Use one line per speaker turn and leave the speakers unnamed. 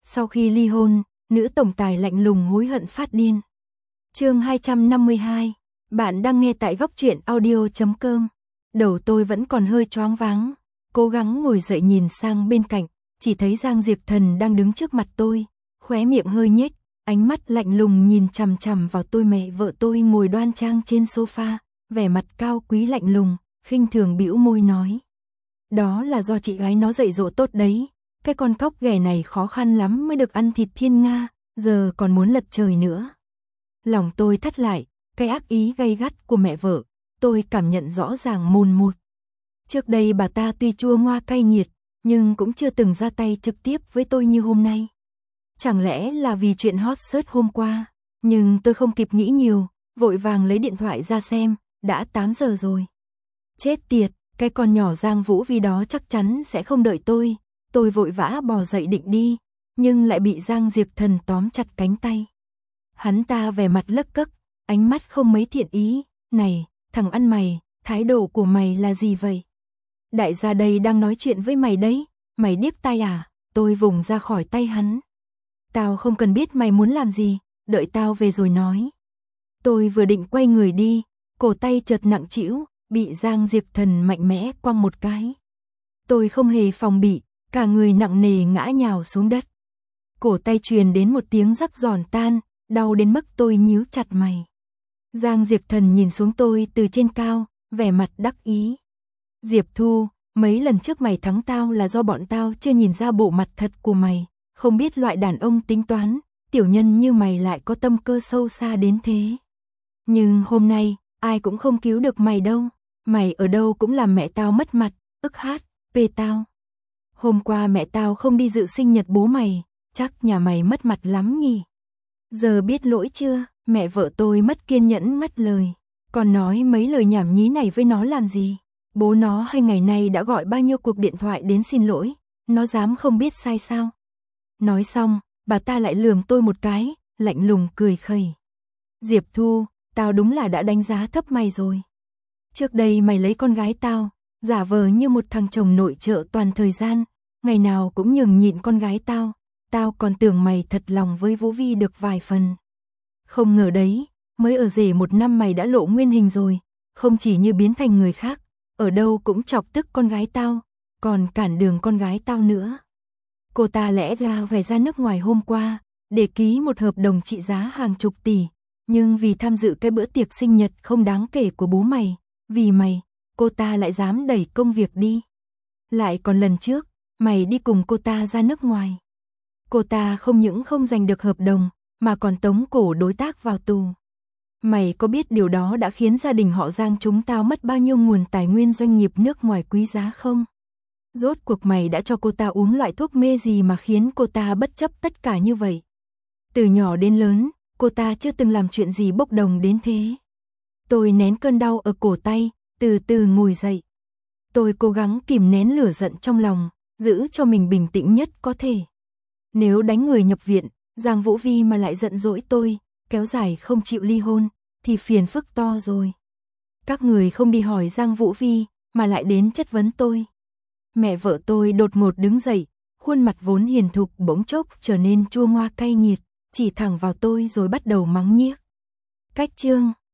Sau khi ly hôn, nữ tổng tài lạnh lùng hối hận phát điên. Chương 252. Bạn đang nghe tại góc truyện audio.com. Đầu tôi vẫn còn hơi choáng váng, cố gắng ngồi dậy nhìn sang bên cạnh, chỉ thấy Giang Diệp Thần đang đứng trước mặt tôi, khóe miệng hơi nhếch, ánh mắt lạnh lùng nhìn chằm chằm vào tôi. Mẹ vợ tôi ngồi đoan trang trên sofa, vẻ mặt cao quý lạnh lùng, khinh thường bĩu môi nói: "Đó là do chị gái nó dạy dỗ tốt đấy, cái con cóc ghẻ này khó khăn lắm mới được ăn thịt thiên nga, giờ còn muốn lật trời nữa." Lòng tôi thắt lại, cái ác ý gay gắt của mẹ vợ, tôi cảm nhận rõ ràng mồn một. Trước đây bà ta tuy chua ngoa cay nghiệt, nhưng cũng chưa từng ra tay trực tiếp với tôi như hôm nay. Chẳng lẽ là vì chuyện hot search hôm qua? Nhưng tôi không kịp nghĩ nhiều, vội vàng lấy điện thoại ra xem, đã 8 giờ rồi. Chết tiệt, cái con nhỏ Giang Vũ Vi đó chắc chắn sẽ không đợi tôi. Tôi vội vã bò dậy định đi, nhưng lại bị Giang Diệp Thần tóm chặt cánh tay. Hắn ta vẻ mặt lấc cấc, ánh mắt không mấy thiện ý. "Này, thằng ăn mày, thái độ của mày là gì vậy? Đại gia đây đang nói chuyện với mày đấy, mày điếc tai à?" Tôi vùng ra khỏi tay hắn. "Tao không cần biết mày muốn làm gì, đợi tao về rồi nói." Tôi vừa định quay người đi, cổ tay chợt nặng trĩu, bị Giang Diệp Thần mạnh mẽ quăng một cái. Tôi không hề phòng bị, cả người nặng nề ngã nhào xuống đất. Cổ tay truyền đến một tiếng rắc giòn tan, đau đến mức tôi nhíu chặt mày. Giang Diệp Thần nhìn xuống tôi từ trên cao, vẻ mặt đắc ý. "Diệp Thu, mấy lần trước mày thắng tao là do bọn tao chưa nhìn ra bộ mặt thật của mày, không biết loại đàn ông tính toán, tiểu nhân như mày lại có tâm cơ sâu xa đến thế. Nhưng hôm nay, ai cũng không cứu được mày đâu, mày ở đâu cũng làm mẹ tao mất mặt, ức hát, pê tao. Hôm qua mẹ tao không đi dự sinh nhật bố mày, chắc nhà mày mất mặt lắm nhỉ. Giờ biết lỗi chưa?" Mẹ vợ tôi mất kiên nhẫn ngắt lời. "Còn nói mấy lời nhảm nhí này với nó làm gì? Bố nó 2 ngày nay đã gọi bao nhiêu cuộc điện thoại đến xin lỗi, nó dám không biết sai sao?" Nói xong, bà ta lại lườm tôi một cái, lạnh lùng cười khẩy. "Diệp Thu, tao đúng là đã đánh giá thấp mày rồi. Trước đây mày lấy con gái tao, giả vờ như một thằng chồng nội trợ toàn thời gian, ngày nào cũng nhường nhịn con gái tao, tao còn tưởng mày thật lòng với Vũ Vi được vài phần. Không ngờ đấy, mới ở rể 1 năm mày đã lộ nguyên hình rồi, không chỉ như biến thành người khác, ở đâu cũng chọc tức con gái tao, còn cản đường con gái tao nữa. Cô ta lẽ ra phải ra nước ngoài hôm qua, để ký một hợp đồng trị giá hàng chục tỷ, nhưng vì tham dự cái bữa tiệc sinh nhật không đáng kể của bố mày, vì mày, cô ta lại dám đẩy công việc đi. Lại còn lần trước, mày đi cùng cô ta ra nước ngoài. Cô ta không những không giành được hợp đồng, mà còn tống cổ đối tác vào tù. Mày có biết điều đó đã khiến gia đình họ Giang chúng tao mất bao nhiêu nguồn tài nguyên doanh nghiệp nước ngoài quý giá không? Rốt cuộc mày đã cho cô ta uống loại thuốc mê gì mà khiến cô ta bất chấp tất cả như vậy? Từ nhỏ đến lớn, cô ta chưa từng làm chuyện gì bốc đồng đến thế." Tôi nén cơn đau ở cổ tay, từ từ ngồi dậy. Tôi cố gắng kìm nén lửa giận trong lòng, giữ cho mình bình tĩnh nhất có thể. Nếu đánh người nhập viện, Giang Vũ Vi mà lại giận dỗi tôi, kéo dài không chịu ly hôn, thì phiền phức to rồi. Các người không đi hỏi Giang Vũ Vi, mà lại đến chất vấn tôi. Mẹ vợ tôi đột ngột đứng dậy, khuôn mặt vốn hiền thục bỗng chốc trở nên chua ngoa cay nghiệt, chỉ thẳng vào tôi rồi bắt đầu mắng nhiếc. Cách chương